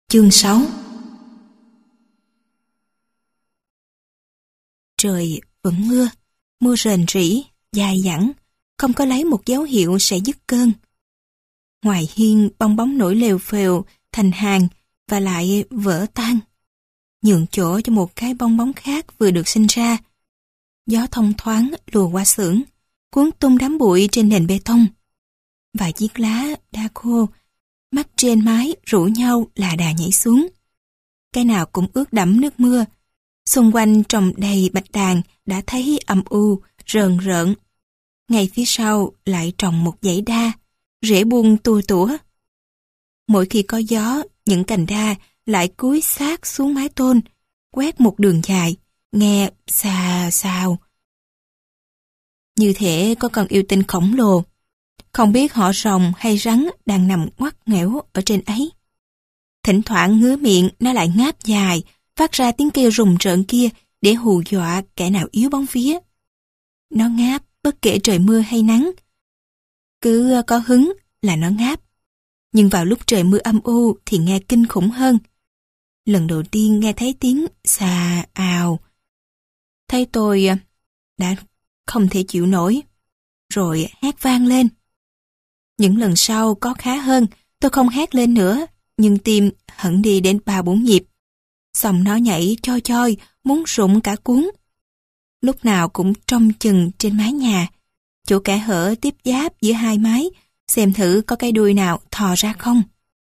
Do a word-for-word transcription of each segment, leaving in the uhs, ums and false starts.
Chương sáu. Trời vẫn mưa, mưa rền rỉ, dài dẳng, không có lấy một dấu hiệu sẽ dứt cơn. Ngoài hiên bong bóng nổi lều phều thành hàng và lại vỡ tan, nhường chỗ cho một cái bong bóng khác vừa được sinh ra. Gió thông thoáng lùa qua xưởng, cuốn tung đám bụi trên nền bê tông. Vài chiếc lá đã khô, mắt trên mái rủ nhau là đà nhảy xuống. Cái nào cũng ướt đẫm nước mưa. Xung quanh trồng đầy bạch đàn đã thấy âm u, rờn rợn. Ngay phía sau lại trồng một dãy đa, rễ buông tua tủa. Mỗi khi có gió, những cành đa lại cúi sát xuống mái tôn, quét một đường dài, nghe xà xào. Như thể có con yêu tinh khổng lồ. Không biết họ rồng hay rắn đang nằm ngoắt nghẽo ở trên ấy. Thỉnh thoảng ngứa miệng nó lại ngáp dài, phát ra tiếng kêu rùng rợn kia để hù dọa kẻ nào yếu bóng vía. Nó ngáp bất kể trời mưa hay nắng. Cứ có hứng là nó ngáp. Nhưng vào lúc trời mưa âm u thì nghe kinh khủng hơn. Lần đầu tiên nghe thấy tiếng xà ào. Thấy tôi đã không thể chịu nổi. Rồi hét vang lên. Những lần sau có khá hơn, tôi không hét lên nữa, nhưng tim hẳn đi đến ba bốn nhịp. Xong nó nhảy choi choi, muốn rụng cả cuống. Lúc nào cũng trông chừng trên mái nhà, chỗ kẽ hở tiếp giáp giữa hai mái, xem thử có cái đuôi nào thò ra không.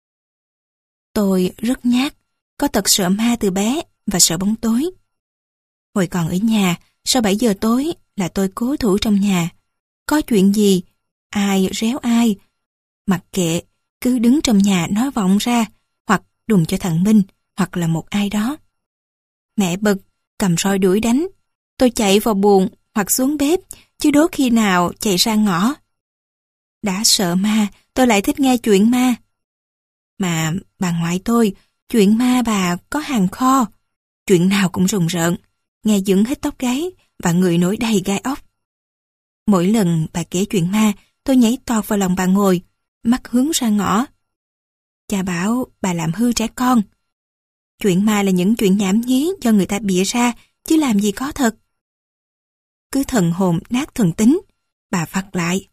Tôi rất nhát, có tật sợ ma từ bé và sợ bóng tối. Hồi còn ở nhà, sau bảy giờ tối là tôi cố thủ trong nhà. Có chuyện gì, ai réo ai, mặc kệ, cứ đứng trong nhà nói vọng ra, hoặc đùng cho thằng Minh, hoặc là một ai đó. Mẹ bực, cầm roi đuổi đánh. Tôi chạy vào buồng hoặc xuống bếp, chứ đố khi nào chạy ra ngõ. Đã sợ ma, tôi lại thích nghe chuyện ma. Mà bà ngoại tôi, chuyện ma bà có hàng kho. Chuyện nào cũng rùng rợn, nghe dựng hết tóc gáy và người nổi đầy gai ốc. Mỗi lần bà kể chuyện ma, tôi nhảy tọt vào lòng bà ngồi, mắt hướng ra ngõ. Cha bảo bà làm hư trẻ con. Chuyện ma là những chuyện nhảm nhí do người ta bịa ra, chứ làm gì có thật. Cứ thần hồn nát thần tính, bà phạt lại.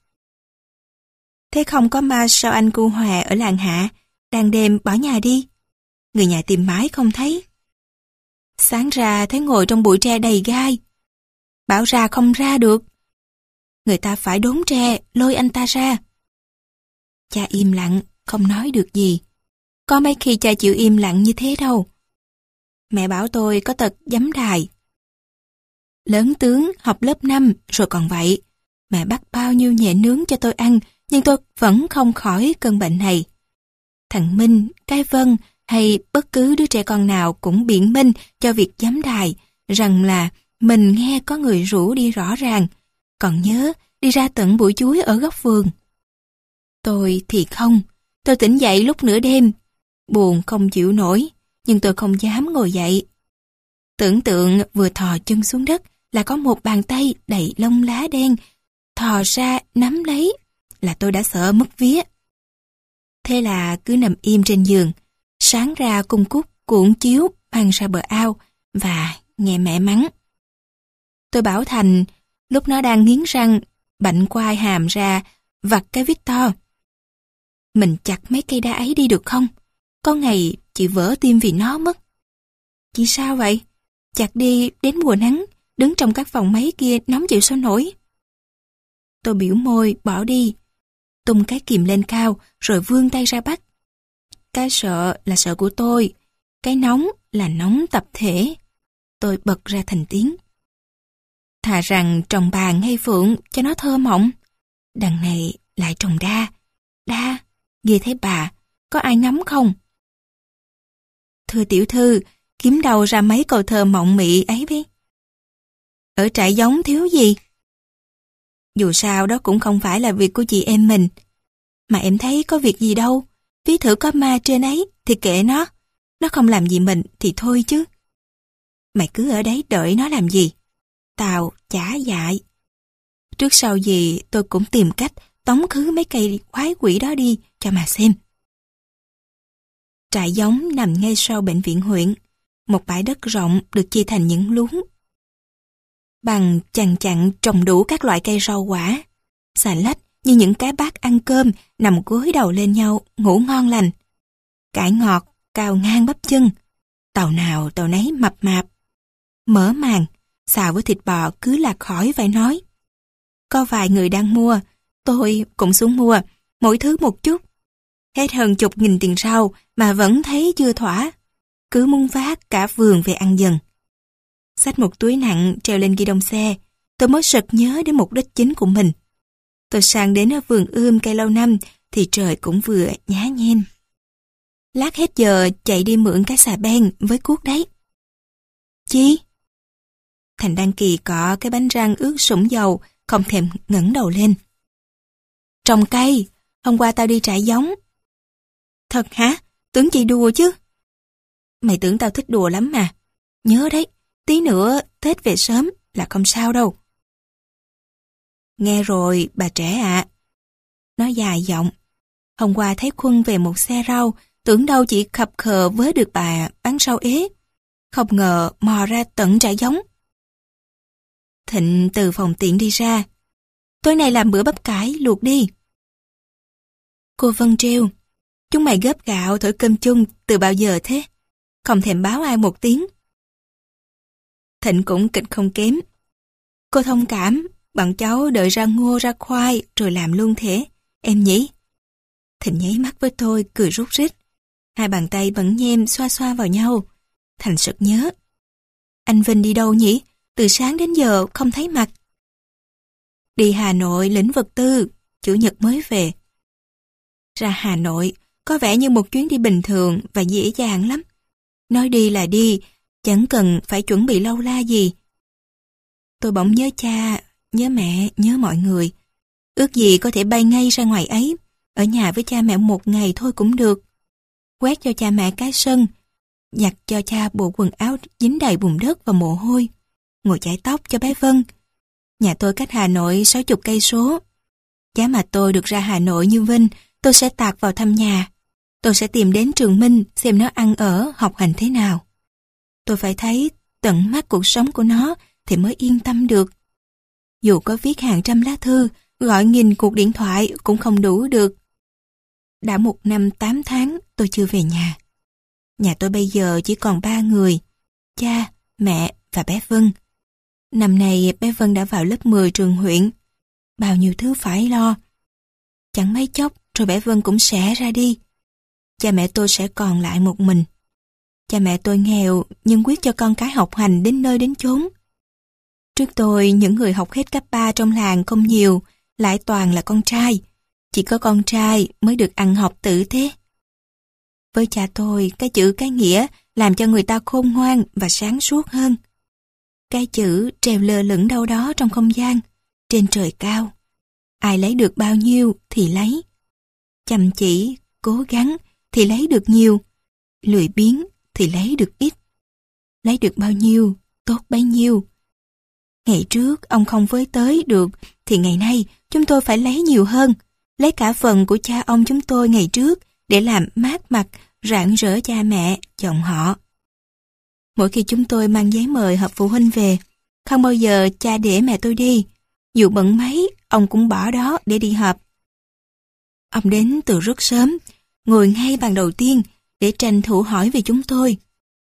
Thế không có ma sao anh cu Hòa ở làng Hạ, đang đêm bỏ nhà đi? Người nhà tìm mãi không thấy. Sáng ra thấy ngồi trong bụi tre đầy gai. Bảo ra không ra được. Người ta phải đốn tre, lôi anh ta ra. Cha im lặng, không nói được gì. Có mấy khi cha chịu im lặng như thế đâu. Mẹ bảo tôi có tật giấm đài. Lớn tướng, học lớp năm, rồi còn vậy. Mẹ bắt bao nhiêu nhẹ nướng cho tôi ăn, nhưng tôi vẫn không khỏi cơn bệnh này. Thằng Minh, cái Vân, hay bất cứ đứa trẻ con nào cũng biện minh cho việc giấm đài, rằng là mình nghe có người rủ đi rõ ràng, còn nhớ đi ra tận bụi chuối ở góc vườn. Tôi thì không, tôi tỉnh dậy lúc nửa đêm, buồn không chịu nổi, nhưng tôi không dám ngồi dậy. Tưởng tượng vừa thò chân xuống đất là có một bàn tay đầy lông lá đen, thò ra nắm lấy, là tôi đã sợ mất vía. Thế là cứ nằm im trên giường, sáng ra cung cúc cuộn chiếu mang ra bờ ao và nghe mẹ mắng. Tôi bảo Thành, lúc nó đang nghiến răng, bạnh quai hàm ra, vặt cái vít to. Mình chặt mấy cây đa ấy đi được không? Có ngày chị vỡ tim vì nó mất. Chị sao vậy? Chặt đi đến mùa nắng, đứng trong các phòng máy kia nóng chịu sao nổi. Tôi biểu môi bỏ đi, tung cái kìm lên cao rồi vươn tay ra bắt. Cái sợ là sợ của tôi, cái nóng là nóng tập thể. Tôi bật ra thành tiếng. Thà rằng trồng bàn hay phượng cho nó thơ mộng, đằng này lại trồng đa. Đa, ghê thế bà, có ai ngắm không? Thưa tiểu thư, kiếm đâu ra mấy câu thơ mộng mị ấy với? Ở trại giống thiếu gì? Dù sao đó cũng không phải là việc của chị em mình. Mà em thấy có việc gì đâu, ví thử có ma trên ấy thì kệ nó. Nó không làm gì mình thì thôi chứ. Mày cứ ở đấy đợi nó làm gì? Tao chả dại. Trước sau gì tôi cũng tìm cách tống khứ mấy cây quái quỷ đó đi cho mà xem. Trại giống nằm ngay sau bệnh viện huyện, một bãi đất rộng được chia thành những luống. Bằng chằng chặn trồng đủ các loại cây rau quả. Xà lách như những cái bát ăn cơm nằm gối đầu lên nhau, ngủ ngon lành. Cải ngọt, cao ngang bắp chân. Tàu nào tàu nấy mập mạp. Mỡ màng, xào với thịt bò cứ là khỏi phải nói. Có vài người đang mua, tôi cũng xuống mua, mỗi thứ một chút. Hết hơn chục nghìn tiền rau mà vẫn thấy chưa thỏa. Cứ muốn vác cả vườn về ăn dần. Xách một túi nặng treo lên ghi đông xe, tôi mới sực nhớ đến mục đích chính của mình. Tôi sang đến ở vườn ươm cây lâu năm thì trời cũng vừa nhá nhem. Lát hết giờ chạy đi mượn cái xà beng với cuốc đấy. Chi? Thành đang kỳ cọ cái bánh răng ướt sũng dầu, không thèm ngẩng đầu lên. Trồng cây, hôm qua tao đi trại giống. Thật hả? Tưởng chị đùa chứ. Mày tưởng tao thích đùa lắm mà. Nhớ đấy, tí nữa Tết về sớm là không sao đâu. Nghe rồi bà trẻ ạ. Nó dài giọng. Hôm qua thấy Khuân về một xe rau, tưởng đâu chỉ khập khờ với được bà bán rau ế. Không ngờ mò ra tận trại giống. Thịnh từ phòng tiện đi ra. Tối nay làm bữa bắp cải luộc đi. Cô Vân trêu. Chúng mày gấp gạo thổi cơm chung từ bao giờ thế? Không thèm báo ai một tiếng. Thịnh cũng kịch không kém. Cô thông cảm, bọn cháu đợi ra ngô ra khoai rồi làm luôn thế, em nhỉ? Thịnh nháy mắt với tôi, cười rút rít. Hai bàn tay bẩn nhem xoa xoa vào nhau. Thành sực nhớ. Anh Vinh đi đâu nhỉ? Từ sáng đến giờ không thấy mặt. Đi Hà Nội lĩnh vật tư, Chủ nhật mới về. Ra Hà Nội, có vẻ như một chuyến đi bình thường và dễ dàng lắm. Nói đi là đi, chẳng cần phải chuẩn bị lâu la gì. Tôi bỗng nhớ cha, nhớ mẹ, nhớ mọi người. Ước gì có thể bay ngay ra ngoài ấy, ở nhà với cha mẹ một ngày thôi cũng được. Quét cho cha mẹ cái sân, giặt cho cha bộ quần áo dính đầy bùn đất và mồ hôi, ngồi chải tóc cho bé Vân. Nhà tôi cách Hà Nội sáu mươi cây số. Giá mà tôi được ra Hà Nội như Vinh, tôi sẽ tạt vào thăm nhà. Tôi sẽ tìm đến Trường Minh xem nó ăn ở, học hành thế nào. Tôi phải thấy tận mắt cuộc sống của nó thì mới yên tâm được. Dù có viết hàng trăm lá thư, gọi nghìn cuộc điện thoại cũng không đủ được. Đã một năm tám tháng tôi chưa về nhà. Nhà tôi bây giờ chỉ còn ba người, cha, mẹ và bé Vân. Năm nay bé Vân đã vào lớp mười trường huyện. Bao nhiêu thứ phải lo. Chẳng mấy chốc rồi bé Vân cũng sẽ ra đi. Cha mẹ tôi sẽ còn lại một mình. Cha mẹ tôi nghèo nhưng quyết cho con cái học hành đến nơi đến chốn. Trước tôi, những người học hết cấp ba trong làng không nhiều, lại toàn là con trai. Chỉ có con trai mới được ăn học tử thế. Với cha tôi, cái chữ cái nghĩa làm cho người ta khôn ngoan và sáng suốt hơn. Cái chữ treo lơ lửng đâu đó trong không gian, trên trời cao. Ai lấy được bao nhiêu thì lấy. Chăm chỉ, cố gắng thì lấy được nhiều. Lười biếng thì lấy được ít. Lấy được bao nhiêu, tốt bấy nhiêu. Ngày trước ông không với tới được thì ngày nay chúng tôi phải lấy nhiều hơn. Lấy cả phần của cha ông chúng tôi ngày trước để làm mát mặt, rạng rỡ cha mẹ, chồng họ. Mỗi khi chúng tôi mang giấy mời họp phụ huynh về, không bao giờ cha để mẹ tôi đi. Dù bận mấy, ông cũng bỏ đó để đi họp. Ông đến từ rất sớm, ngồi ngay bàn đầu tiên để tranh thủ hỏi về chúng tôi.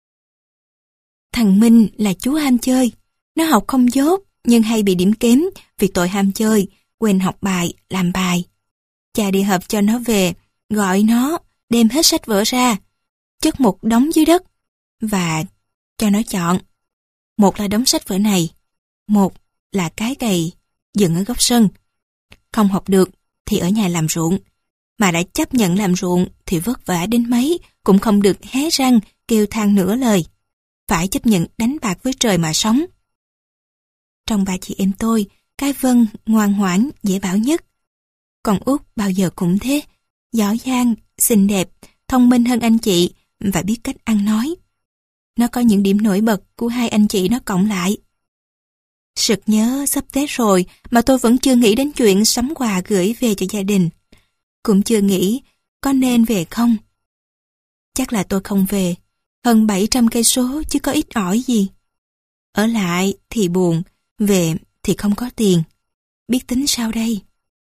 Thằng Minh là chú ham chơi. Nó học không dốt nhưng hay bị điểm kém vì tội ham chơi, quên học bài, làm bài. Cha đi họp cho nó về, gọi nó, đem hết sách vở ra, chất một đống dưới đất và cho nó chọn. Một là đống sách vở này, một là cái cày dựng ở góc sân. Không học được thì ở nhà làm ruộng, mà đã chấp nhận làm ruộng thì vất vả đến mấy cũng không được hé răng kêu than nửa lời. Phải chấp nhận đánh bạc với trời mà sống. Trong ba chị em tôi, cái Vân ngoan ngoãn, dễ bảo nhất. Còn Út bao giờ cũng thế, giỏi giang, xinh đẹp, thông minh hơn anh chị và biết cách ăn nói. Nó có những điểm nổi bật của hai anh chị nó cộng lại. Sực nhớ sắp Tết rồi mà tôi vẫn chưa nghĩ đến chuyện sắm quà gửi về cho gia đình. Cũng chưa nghĩ có nên về không. chắc là tôi không về. Hơn bảy trăm cây số chứ có ít ỏi gì. Ở lại thì buồn, về thì không có tiền. Biết tính sao đây?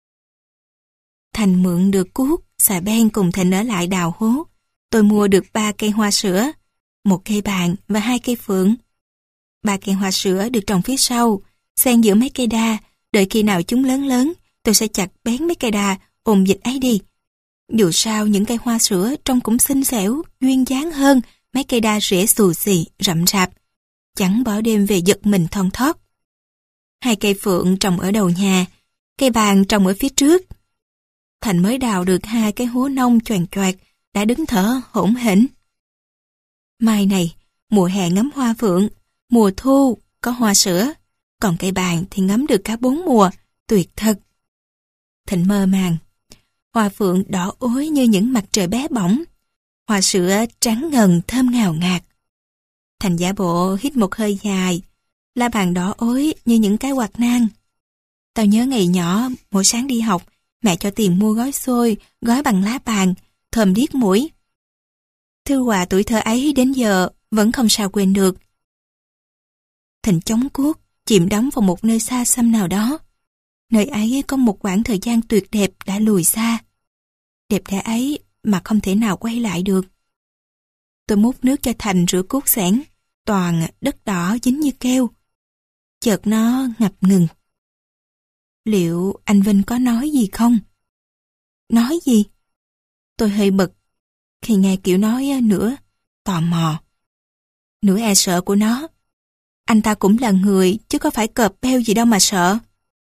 Thành mượn được cuốc, xà beng cùng Thịnh ở lại đào hố. Tôi mua được ba cây hoa sữa, một cây bàng và hai cây phượng. Ba cây hoa sữa được trồng phía sau, xen giữa mấy cây đa, đợi khi nào chúng lớn lớn, tôi sẽ chặt bén mấy cây đa, ôm dịch ấy đi. Dù sao những cây hoa sữa trông cũng xinh xẻo, duyên dáng hơn mấy cây đa rễ xù xì, rậm rạp. Chẳng bỏ đêm về giật mình thon thót. Hai cây phượng trồng ở đầu nhà, cây bàng trồng ở phía trước. Thành mới đào được hai cái hố nông choàng choạc, đã đứng thở hổn hển. Mai này, mùa hè ngắm hoa phượng, mùa thu có hoa sữa, còn cây bàng thì ngắm được cả bốn mùa, tuyệt thật. Thịnh mơ màng. Hoa phượng đỏ ối như những mặt trời bé bỏng, hoa sữa trắng ngần thơm ngào ngạt. Thành giả bộ hít một hơi dài, la bàn đỏ ối như những cái quạt nang. Tao nhớ ngày nhỏ, mỗi sáng đi học, mẹ cho tiền mua gói xôi, gói bằng lá bàn, thơm điếc mũi. Thư quà tuổi thơ ấy đến giờ vẫn không sao quên được. Thịnh chống cuốc, chìm đắm vào một nơi xa xăm nào đó. Nơi ấy có một quãng thời gian tuyệt đẹp đã lùi xa. Đẹp đẽ ấy mà không thể nào quay lại được. Tôi múc nước cho Thành rửa cuốc xẻng, toàn đất đỏ dính như keo. Chợt nó ngập ngừng. Liệu anh Vinh có nói gì không? Nói gì? Tôi hơi bực khi nghe kiểu nói nữa, tò mò. Nửa e sợ của nó. Anh ta cũng là người chứ có phải cọp beo gì đâu mà sợ.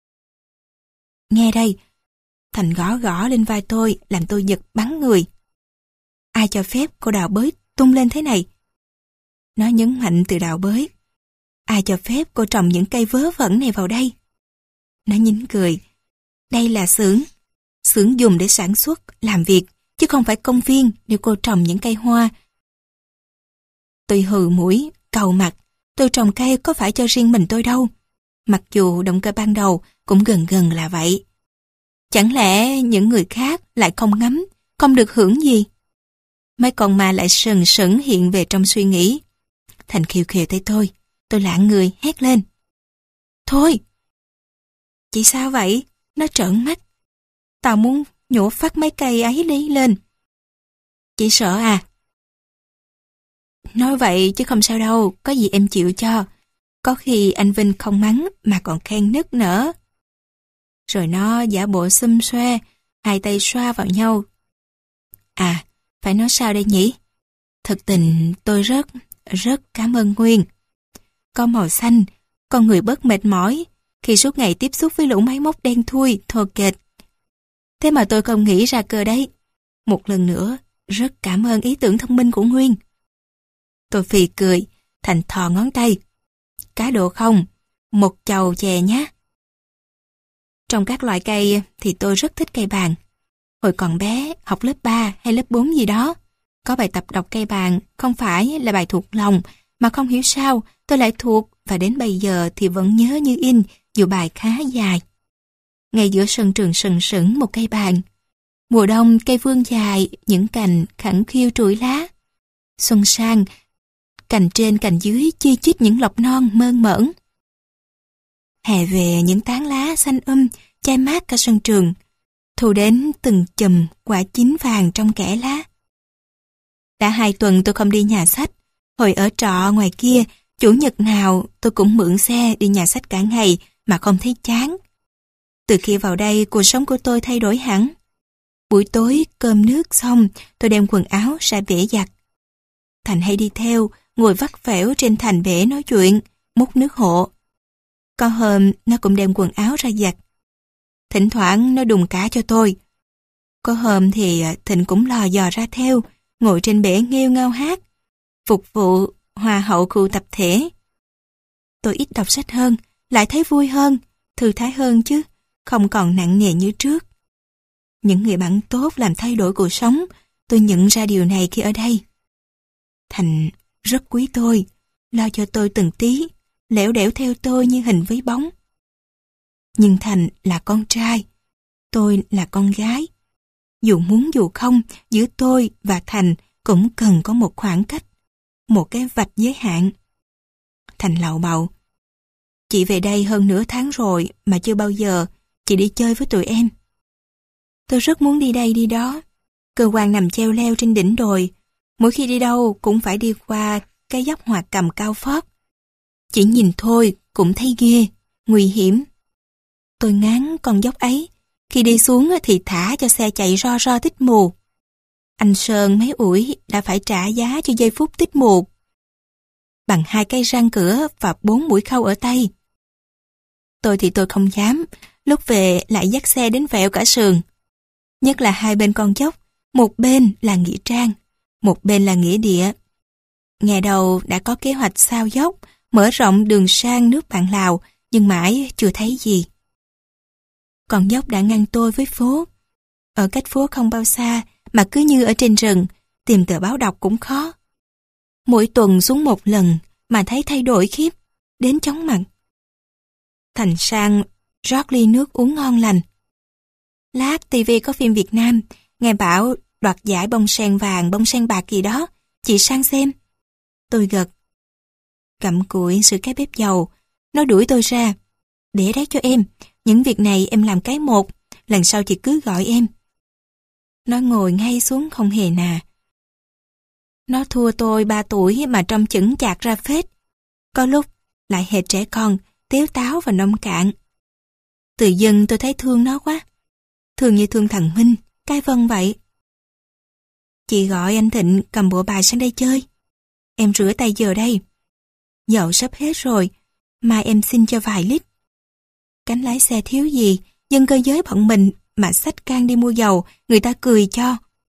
Nghe đây. Thành gõ gõ lên vai tôi làm tôi giật bắn người. Ai cho phép cô đào bới tung lên thế này? Nó nhấn mạnh từ đào bới. Ai cho phép cô trồng những cây vớ vẩn này vào đây? Nó nhín cười. Đây là xưởng. Xưởng dùng để sản xuất, làm việc, chứ không phải công viên nếu cô trồng những cây hoa. Tôi hừ mũi, cau mặt. Tôi trồng cây có phải cho riêng mình tôi đâu. Mặc dù động cơ ban đầu cũng gần gần là vậy. Chẳng lẽ những người khác lại không ngắm, không được hưởng gì? Mấy con ma lại sần sững hiện về trong suy nghĩ. Thành khiêu khiêu tay tôi. Tôi lạng người hét lên. Thôi! Chị sao vậy? Nó trợn mắt. Tao muốn nhổ phát mấy cây ấy lý lên. Chị sợ à? Nói vậy chứ không sao đâu, có gì em chịu cho. Có khi anh Vinh không mắng mà còn khen nức nở. Rồi nó giả bộ xum xoe, hai tay xoa vào nhau. À, phải nói sao đây nhỉ? Thực tình tôi rất, rất cảm ơn Nguyên. Có màu xanh, con người bớt mệt mỏi khi suốt ngày tiếp xúc với lũ máy móc đen thui, thô kệch. Thế mà tôi không nghĩ ra cơ đấy. Một lần nữa, rất cảm ơn ý tưởng thông minh của Nguyên. Tôi phì cười, Thành thò ngón tay. Cá độ không? Một chầu chè nhé. Trong các loại cây thì tôi rất thích cây bàng. Hồi còn bé, học lớp ba hay lớp bốn gì đó, có bài tập đọc cây bàng không phải là bài thuộc lòng, mà không hiểu sao tôi lại thuộc và đến bây giờ thì vẫn nhớ như in, dù bài khá dài. Ngay giữa sân trường sừng sững một cây bàng. Mùa đông cây vươn dài, những cành khẳng khiu trụi lá. Xuân sang, cành trên cành dưới chi chít những lọc non mơn mởn. Hè về những tán lá xanh um, chai mát cả sân trường. Thu đến từng chùm quả chín vàng trong kẽ lá. Đã hai tuần tôi không đi nhà sách. Hồi ở trọ ngoài kia, chủ nhật nào tôi cũng mượn xe đi nhà sách cả ngày mà không thấy chán. Từ khi vào đây, cuộc sống của tôi thay đổi hẳn. Buổi tối, cơm nước xong, tôi đem quần áo ra bể giặt. Thành hay đi theo, ngồi vắt vẻo trên thành bể nói chuyện, múc nước hộ. Có hôm, nó cũng đem quần áo ra giặt. Thỉnh thoảng nó đùng cả cho tôi. Có hôm thì Thịnh cũng lò dò ra theo, ngồi trên bể nghêu ngao hát, phục vụ hòa hậu khu tập thể. Tôi ít đọc sách hơn, lại thấy vui hơn, thư thái hơn chứ, không còn nặng nề như trước. Những người bạn tốt làm thay đổi cuộc sống, tôi nhận ra điều này khi ở đây. Thành rất quý tôi, lo cho tôi từng tí, lẻo đẻo theo tôi như hình với bóng. Nhưng Thành là con trai, tôi là con gái. Dù muốn dù không, giữa tôi và Thành cũng cần có một khoảng cách, một cái vạch giới hạn. Thành lầu bầu. Chị về đây hơn nửa tháng rồi mà chưa bao giờ chị đi chơi với tụi em. Tôi rất muốn đi đây đi đó. Cơ quan nằm treo leo trên đỉnh đồi. Mỗi khi đi đâu cũng phải đi qua cái dốc Hoạt Cầm cao phót. Chỉ nhìn thôi cũng thấy ghê, nguy hiểm. Tôi ngán con dốc ấy. Khi đi xuống thì thả cho xe chạy ro ro tít mù. Anh Sơn mấy ủi đã phải trả giá cho giây phút tít mù bằng hai cây răng cửa và bốn mũi khâu ở tay. Tôi thì tôi không dám, lúc về lại dắt xe đến vẹo cả sườn. Nhất là hai bên con dốc, một bên là Nghĩa Trang, một bên là Nghĩa Địa. Ngày đầu đã có kế hoạch sao dốc, mở rộng đường sang nước bạn Lào, nhưng mãi chưa thấy gì. Con dốc đã ngăn tôi với phố. Ở cách phố không bao xa, mà cứ như ở trên rừng, tìm tờ báo đọc cũng khó. Mỗi tuần xuống một lần mà thấy thay đổi khiếp, đến chóng mặt. Thành sang rót ly nước uống ngon lành. Lát ti vi có phim Việt Nam, nghe bảo đoạt giải bông sen vàng, bông sen bạc gì đó, chị sang xem. Tôi gật. Cặm cụi sửa cái bếp dầu, nó đuổi tôi ra. Để đấy cho em, những việc này em làm cái một, lần sau chị cứ gọi em. Nó ngồi ngay xuống không hề nà. Nó thua tôi ba tuổi mà trông chững chạc ra phết. Có lúc lại hệt trẻ con, tếu táo và nông cạn. Tự dưng tôi thấy thương nó quá. Thương như thương thằng Minh, cái Vân vậy. Chị gọi anh Thịnh cầm bộ bài sang đây chơi. Em rửa tay giờ đây. Dầu sắp hết rồi, mai em xin cho vài lít. Cánh lái xe thiếu gì, dân cơ giới bọn mình mà xách can đi mua dầu, người ta cười cho.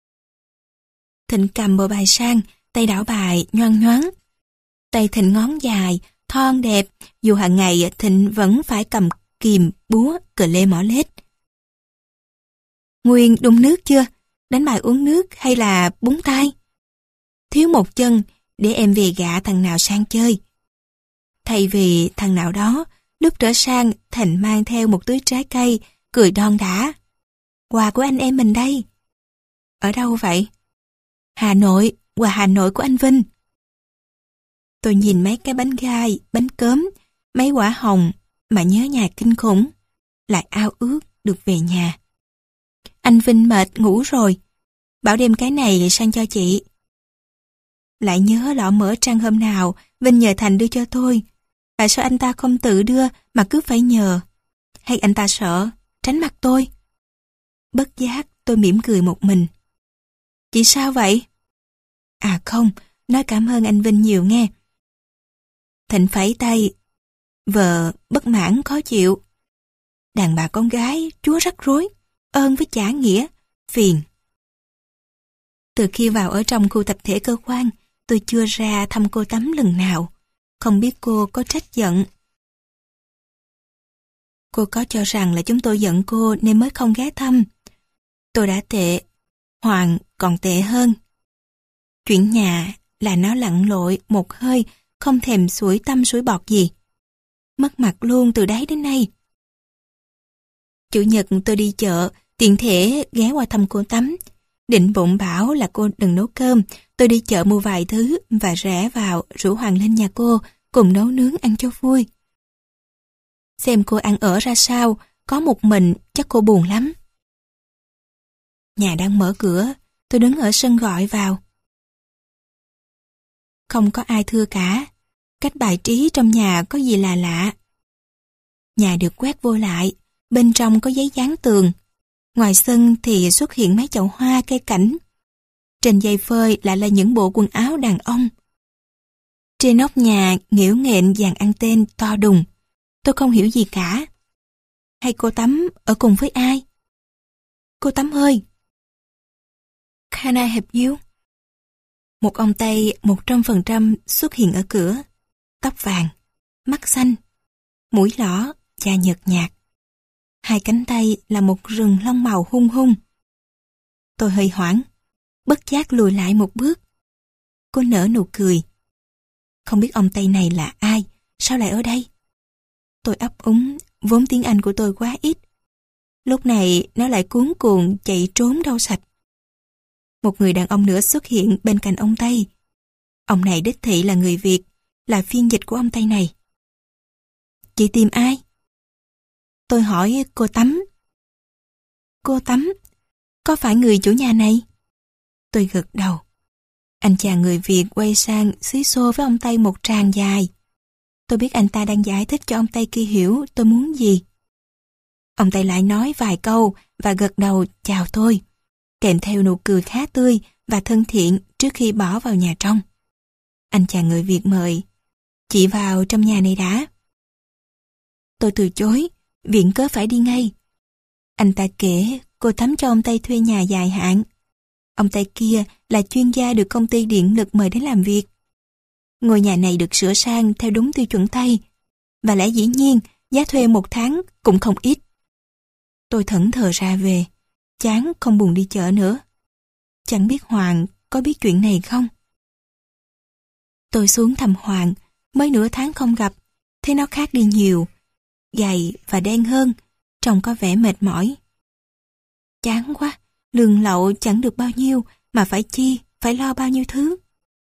Thịnh cầm bộ bài sang, tay đảo bài nhoang nhoáng. Tay Thịnh ngón dài, thon đẹp, dù hàng ngày Thịnh vẫn phải cầm kìm, búa, cờ lê mỏ lết. Nguyên đun nước chưa? Đánh bài uống nước hay là búng tay? Thiếu một chân để em về gạ thằng nào sang chơi. Thay vì thằng nào đó, lúc trở sang Thành mang theo một túi trái cây, cười đon đả. Quà của anh em mình đây. Ở đâu vậy? Hà Nội, quà Hà Nội của anh Vinh. Tôi nhìn mấy cái bánh gai, bánh cớm, mấy quả hồng mà nhớ nhà kinh khủng, lại ao ước được về nhà. Anh Vinh mệt ngủ rồi, bảo đem cái này sang cho chị. Lại nhớ lọ mỡ trăng hôm nào Vinh nhờ Thành đưa cho tôi. Tại sao anh ta không tự đưa mà cứ phải nhờ? Hay anh ta sợ, tránh mặt tôi? Bất giác tôi mỉm cười một mình. Chị sao vậy? À không, nói cảm ơn anh Vinh nhiều nghe. Thịnh phẩy tay. Vợ bất mãn khó chịu. Đàn bà con gái, chúa rắc rối, ơn với chả nghĩa, phiền. Từ khi vào ở trong khu tập thể cơ quan, tôi chưa ra thăm cô Tắm lần nào. Không biết cô có trách giận. Cô có cho rằng là chúng tôi giận cô nên mới không ghé thăm. Tôi đã tệ, Hoàng còn tệ hơn. Chuyện nhà là nó lặn lội một hơi, không thèm sủi tâm sủi bọt gì. Mất mặt luôn từ đấy đến nay. Chủ nhật tôi đi chợ, tiện thể ghé qua thăm cô Tắm. Định bụng bảo là cô đừng nấu cơm, tôi đi chợ mua vài thứ và rẽ vào rủ Hoàng lên nhà cô cùng nấu nướng ăn cho vui. Xem cô ăn ở ra sao, có một mình chắc cô buồn lắm. Nhà đang mở cửa, tôi đứng ở sân gọi vào. Không có ai thưa cả, cách bài trí trong nhà có gì là lạ. Nhà được quét vô lại, bên trong có giấy dán tường. Ngoài sân thì xuất hiện mấy chậu hoa cây cảnh. Trên dây phơi lại là những bộ quần áo đàn ông. Trên nóc nhà nghễu nghện dàn anten to đùng. Tôi không hiểu gì cả. Hay cô Tắm ở cùng với ai? Cô Tắm ơi! Can I help you? Một ông Tây một trăm phần trăm xuất hiện ở cửa. Tóc vàng, mắt xanh, mũi lõ, da nhợt nhạt. Hai cánh tay là một rừng lông màu hung hung. Tôi hơi hoảng, bất giác lùi lại một bước. Cô nở nụ cười. Không biết ông Tây này là ai, sao lại ở đây? Tôi ấp úng, vốn tiếng Anh của tôi quá ít. Lúc này nó lại cuống cuồng chạy trốn đâu sạch. một người đàn ông nữa xuất hiện bên cạnh ông Tây. Ông này đích thị là người Việt, là phiên dịch của ông Tây này. Chị tìm ai? Tôi hỏi cô Tắm. Cô Tắm? Có phải người chủ nhà này? Tôi gật đầu. Anh chàng người Việt quay sang xí xô với ông Tây một tràng dài. Tôi biết anh ta đang giải thích cho ông Tây kia hiểu tôi muốn gì. Ông Tây lại nói vài câu và gật đầu chào tôi, kèm theo nụ cười khá tươi và thân thiện trước khi bỏ vào nhà trong. Anh chàng người Việt mời, chị vào trong nhà này đã. Tôi từ chối, viện cớ phải đi ngay. Anh ta kể cô Thắm cho ông Tây thuê nhà dài hạn. Ông Tây kia là chuyên gia được công ty điện lực mời đến làm việc. Ngôi nhà này được sửa sang theo đúng tiêu chuẩn Tây, và lẽ dĩ nhiên giá thuê một tháng cũng không ít. Tôi thẫn thờ ra về, chán không buồn đi chợ nữa. Chẳng biết Hoàng có biết chuyện này không? Tôi xuống thăm Hoàng, mới nửa tháng không gặp, thấy nó khác đi nhiều, gầy và đen hơn, trông có vẻ mệt mỏi. Chán quá, lương lậu chẳng được bao nhiêu mà phải chi, phải lo bao nhiêu thứ.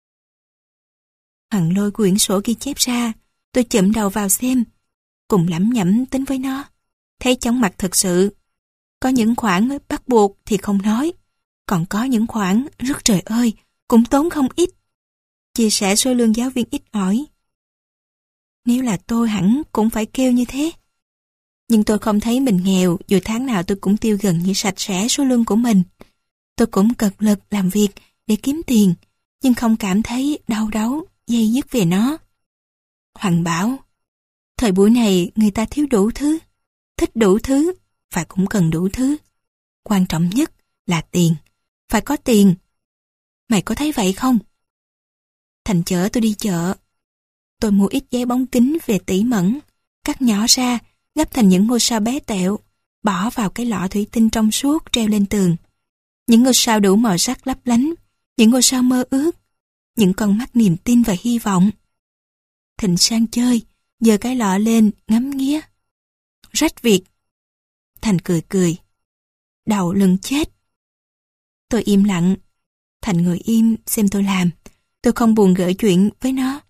Hoàng lôi quyển sổ ghi chép ra, tôi chậm đầu vào xem, cùng lẩm nhẩm tính với nó. Thấy chóng mặt thật sự. Có những khoản bắt buộc thì không nói, còn có những khoản rất trời ơi, cũng tốn không ít. Chia sẻ số lương giáo viên ít ỏi. Nếu là tôi hẳn cũng phải kêu như thế. Nhưng tôi không thấy mình nghèo, dù tháng nào tôi cũng tiêu gần như sạch sẽ số lương của mình. Tôi cũng cật lực làm việc để kiếm tiền, nhưng không cảm thấy đau đáu, dây dứt về nó. Hoàng bảo, thời buổi này người ta thiếu đủ thứ, thích đủ thứ, và cũng cần đủ thứ. Quan trọng nhất là tiền, phải có tiền. Mày có thấy vậy không? Thành chở tôi đi chợ. Tôi mua ít giấy bóng kính về tỉ mẩn, cắt nhỏ ra, gấp thành những ngôi sao bé tẹo, bỏ vào cái lọ thủy tinh trong suốt treo lên tường. Những ngôi sao đủ màu sắc lấp lánh, những ngôi sao mơ ước, những con mắt niềm tin và hy vọng. Thịnh sang chơi, giơ cái lọ lên, ngắm nghía. Rách việc. Thành cười cười. Đầu lưng chết. Tôi im lặng. Thành ngồi im xem tôi làm. Tôi không buồn gợi chuyện với nó.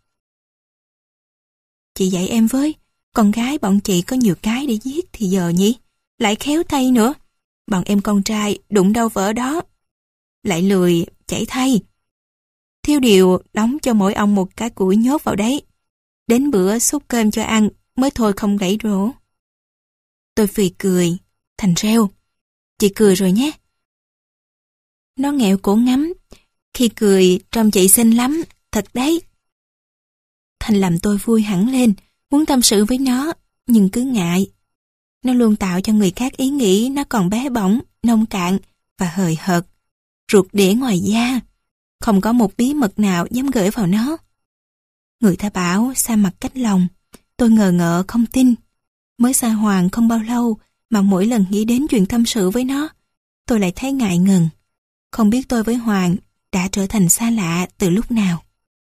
Chị dạy em với, con gái bọn chị có nhiều cái để giết thì giờ nhỉ? Lại khéo tay nữa. Bọn em con trai đụng đâu vỡ đó. Lại lười, chảy thay. Thiếu điều đóng cho mỗi ông một cái củi nhốt vào đấy. Đến bữa xúc cơm cho ăn mới thôi không gãy rổ. Tôi phì cười, Thành reo. Chị cười rồi nhé. Nó nghẹo cổ ngắm. Khi cười trông chị xinh lắm, thật đấy. Thành làm tôi vui hẳn lên, muốn tâm sự với nó, nhưng cứ ngại. Nó luôn tạo cho người khác ý nghĩ nó còn bé bỏng, nông cạn và hời hợt, ruột đĩa ngoài da. Không có một bí mật nào dám gửi vào nó. Người ta bảo xa mặt cách lòng. Tôi ngờ ngợ không tin. Mới xa Hoàng không bao lâu mà mỗi lần nghĩ đến chuyện tâm sự với nó, tôi lại thấy ngại ngần. Không biết tôi với Hoàng đã trở thành xa lạ từ lúc nào.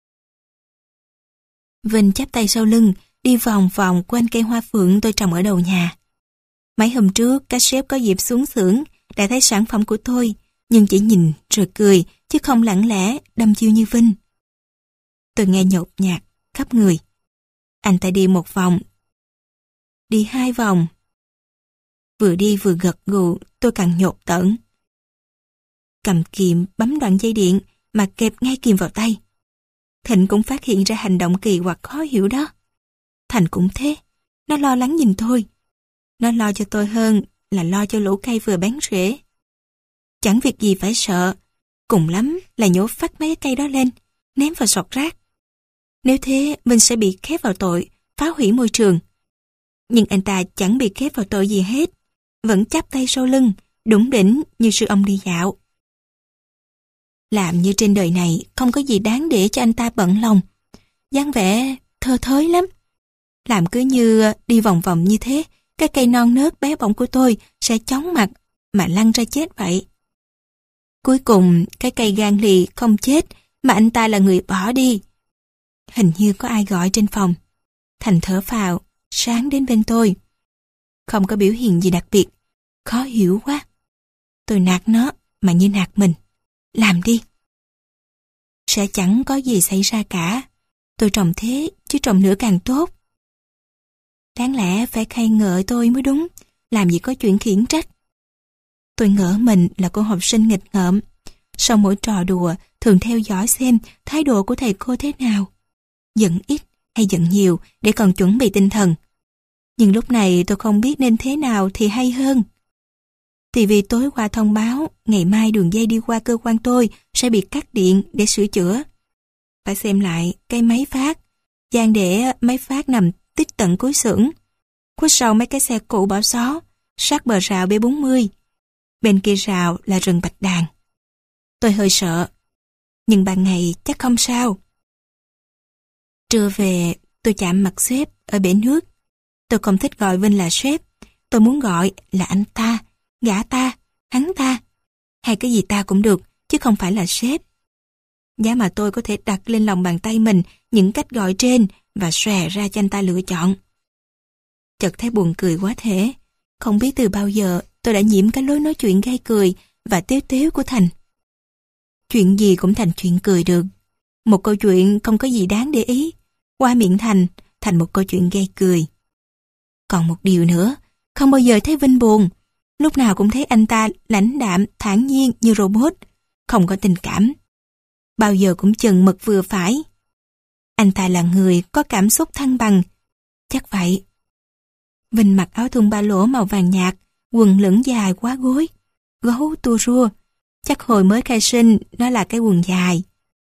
Vinh chắp tay sau lưng, đi vòng vòng quanh cây hoa phượng tôi trồng ở đầu nhà. Mấy hôm trước, các sếp có dịp xuống xưởng đã thấy sản phẩm của tôi, nhưng chỉ nhìn rồi cười, chứ không lặng lẽ đâm chiêu như Vinh. Tôi nghe nhột nhạt khắp người. Anh ta đi một vòng, đi hai vòng. Vừa đi vừa gật gù, tôi càng nhột tởn. Cầm kìm bấm đoạn dây điện mà kẹp ngay kìm vào tay. Thịnh cũng phát hiện ra hành động kỳ quặc khó hiểu đó. Thành cũng thế, nó lo lắng nhìn tôi. Nó lo cho tôi hơn là lo cho lũ cây vừa bén rễ. Chẳng việc gì phải sợ, cùng lắm là nhổ phát mấy cây đó lên, ném vào sọt rác. Nếu thế, mình sẽ bị khép vào tội phá hủy môi trường. Nhưng anh ta chẳng bị khép vào tội gì hết, vẫn chắp tay sau lưng, đủng đỉnh như sư ông đi dạo. Làm như trên đời này không có gì đáng để cho anh ta bận lòng. Dáng vẻ thơ thới lắm. Làm cứ như đi vòng vòng như thế, cái cây non nớt bé bỏng của tôi sẽ chóng mặt mà lăn ra chết vậy. Cuối cùng, cái cây gan lì không chết mà anh ta là người bỏ đi. Hình như có ai gọi trên phòng. Thành thở phào, sáng đến bên tôi. Không có biểu hiện gì đặc biệt, khó hiểu quá. Tôi nạt nó mà như nạt mình. làm đi. Sẽ chẳng có gì xảy ra cả. Tôi trồng thế, chứ trồng nữa càng tốt. Đáng lẽ phải khen ngợi tôi mới đúng, làm gì có chuyện khiển trách. Tôi ngỡ mình là cô học sinh nghịch ngợm. Sau mỗi trò đùa, thường theo dõi xem thái độ của thầy cô thế nào. Giận ít hay giận nhiều để còn chuẩn bị tinh thần. Nhưng lúc này tôi không biết nên thế nào thì hay hơn. Thì vì tối qua thông báo ngày mai đường dây đi qua cơ quan tôi sẽ bị cắt điện để sửa chữa. Phải xem lại cái máy phát, gian để máy phát nằm tít tận cuối xưởng. Khuất sau mấy cái xe cũ bỏ xó, sát bờ rào B bốn mươi. Bên kia rào là rừng bạch đàn. Tôi hơi sợ, nhưng ban ngày chắc không sao. Trưa về, tôi chạm mặt sếp ở bể nước. Tôi không thích gọi Vinh là sếp. Tôi muốn gọi là anh ta, gã ta, hắn ta. Hay cái gì ta cũng được, chứ không phải là sếp. Giá mà tôi có thể đặt lên lòng bàn tay mình những cách gọi trên và xòe ra cho anh ta lựa chọn. Chợt thấy buồn cười quá thể. Không biết từ bao giờ tôi đã nhiễm cái lối nói chuyện gây cười và tếu tếu của Thành. Chuyện gì cũng thành chuyện cười được. Một câu chuyện không có gì đáng để ý, qua miệng Thành thành một câu chuyện gây cười. Còn một điều nữa, không bao giờ thấy Vinh buồn. Lúc nào cũng thấy anh ta lãnh đạm, thản nhiên như robot, không có tình cảm. Bao giờ cũng chừng mực vừa phải. Anh ta là người có cảm xúc thăng bằng. Chắc vậy. Vinh mặc áo thun ba lỗ màu vàng nhạt, quần lửng dài quá gối, gấu tua rua. Chắc hồi mới khai sinh nó là cái quần dài.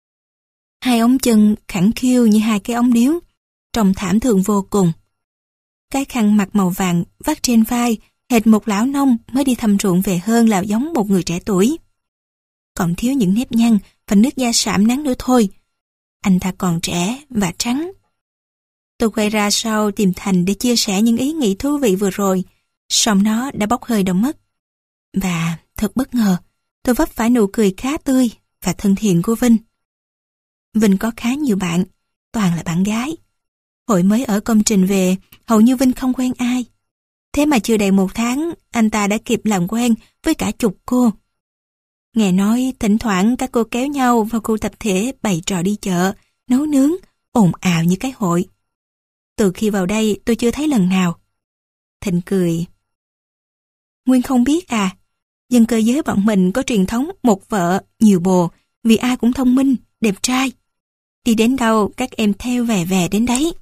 Hai ống chân khẳng khiu như hai cái ống điếu, trông thảm thường vô cùng. Cái khăn mặc màu vàng vắt trên vai, hệt một lão nông mới đi thăm ruộng về hơn là giống một người trẻ tuổi. Còn thiếu những nếp nhăn và nước da sạm nắng nữa thôi. Anh ta còn trẻ và trắng. Tôi quay ra sau tìm Thành để chia sẻ những ý nghĩ thú vị vừa rồi, song nó đã bốc hơi đâu mất. Và thật bất ngờ, tôi vấp phải nụ cười khá tươi và thân thiện của Vinh. Vinh có khá nhiều bạn, toàn là bạn gái. Hồi mới ở công trình về, hầu như Vinh không quen ai. Thế mà chưa đầy một tháng, anh ta đã kịp làm quen với cả chục cô. Nghe nói thỉnh thoảng các cô kéo nhau vào khu tập thể bày trò đi chợ, nấu nướng, ồn ào như cái hội. Từ khi vào đây tôi chưa thấy lần nào. Thịnh cười. Nguyên không biết à, dân cơ giới bọn mình có truyền thống một vợ, nhiều bồ, vì ai cũng thông minh, đẹp trai. Đi đến đâu các em theo về về đến đấy.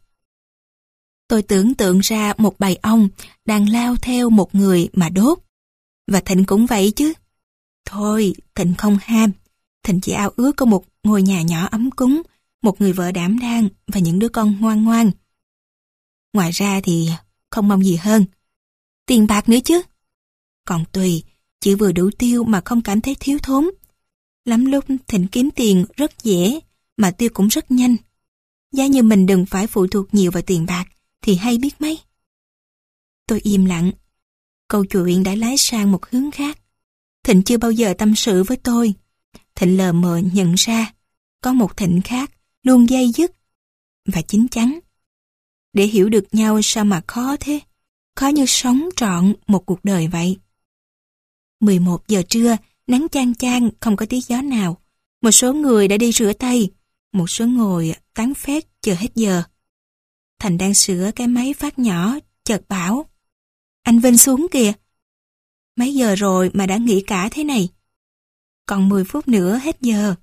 Tôi tưởng tượng ra một bầy ong đang lao theo một người mà đốt. Và Thịnh cũng vậy chứ. Thôi, Thịnh không ham. Thịnh chỉ ao ước có một ngôi nhà nhỏ ấm cúng, một người vợ đảm đang và những đứa con ngoan ngoan. Ngoài ra thì không mong gì hơn. Tiền bạc nữa chứ. Còn tùy, chỉ vừa đủ tiêu mà không cảm thấy thiếu thốn. Lắm lúc Thịnh kiếm tiền rất dễ, mà tiêu cũng rất nhanh. Giá như mình đừng phải phụ thuộc nhiều vào tiền bạc, thì hay biết mấy. Tôi im lặng. Câu chuyện đã lái sang một hướng khác. Thịnh chưa bao giờ tâm sự với tôi. Thịnh lờ mờ nhận ra, có một Thịnh khác, luôn dây dứt và chín chắn. Để hiểu được nhau sao mà khó thế, khó như sống trọn một cuộc đời vậy. mười một giờ trưa, nắng chang chang, không có tí gió nào. Một số người đã đi rửa tay, một số ngồi tán phét chờ hết giờ. Thành đang sửa cái máy phát nhỏ, chợt bảo: Anh Vinh xuống kìa. Mấy giờ rồi mà đã nghỉ cả thế này? Còn mười phút nữa hết giờ.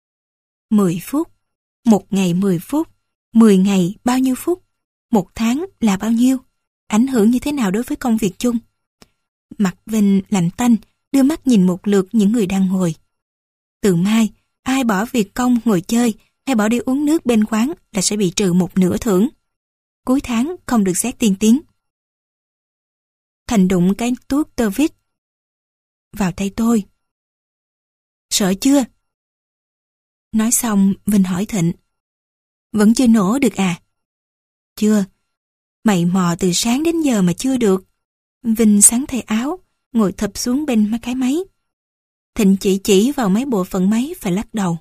mười phút, một ngày mười phút, mười ngày bao nhiêu phút, một tháng là bao nhiêu, ảnh hưởng như thế nào đối với công việc chung? Mặt Vinh lạnh tanh, đưa mắt nhìn một lượt những người đang ngồi. Từ mai, ai bỏ việc công ngồi chơi hay bỏ đi uống nước bên quán là sẽ bị trừ một nửa thưởng. Cuối tháng không được xét tiên tiến. Thành đụng cái tuốt tơ vít vào tay tôi. Sợ chưa? Nói xong, Vinh hỏi Thịnh: Vẫn chưa nổ được à? Chưa. Mày mò từ sáng đến giờ mà chưa được. Vinh sắn thay áo, ngồi thập xuống bên cái máy. Thịnh chỉ chỉ vào mấy bộ phận máy phải lắc đầu.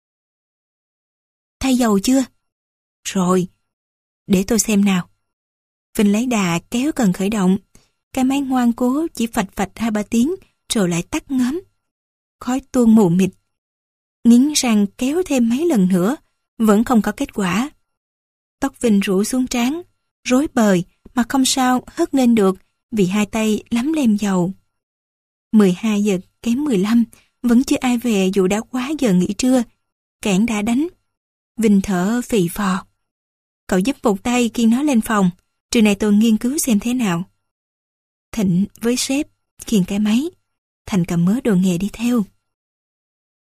Thay dầu chưa? Rồi. Để tôi xem nào. Vinh lấy đà kéo cần khởi động. Cái máy ngoan cố chỉ phạch phạch hai ba tiếng rồi lại tắt ngấm. Khói tuôn mù mịt. nghiến răng kéo thêm mấy lần nữa, vẫn không có kết quả. Tóc Vinh rủ xuống trán, rối bời mà không sao hất lên được vì hai tay lắm lem dầu. mười hai giờ kém mười lăm, vẫn chưa ai về dù đã quá giờ nghỉ trưa. Cảng đã đánh. Vinh thở phì phò. Cậu giúp một tay khiêng nó lên phòng, trưa nay tôi nghiên cứu xem thế nào. Thịnh với sếp khiêng cái máy, Thành cầm mớ đồ nghề đi theo.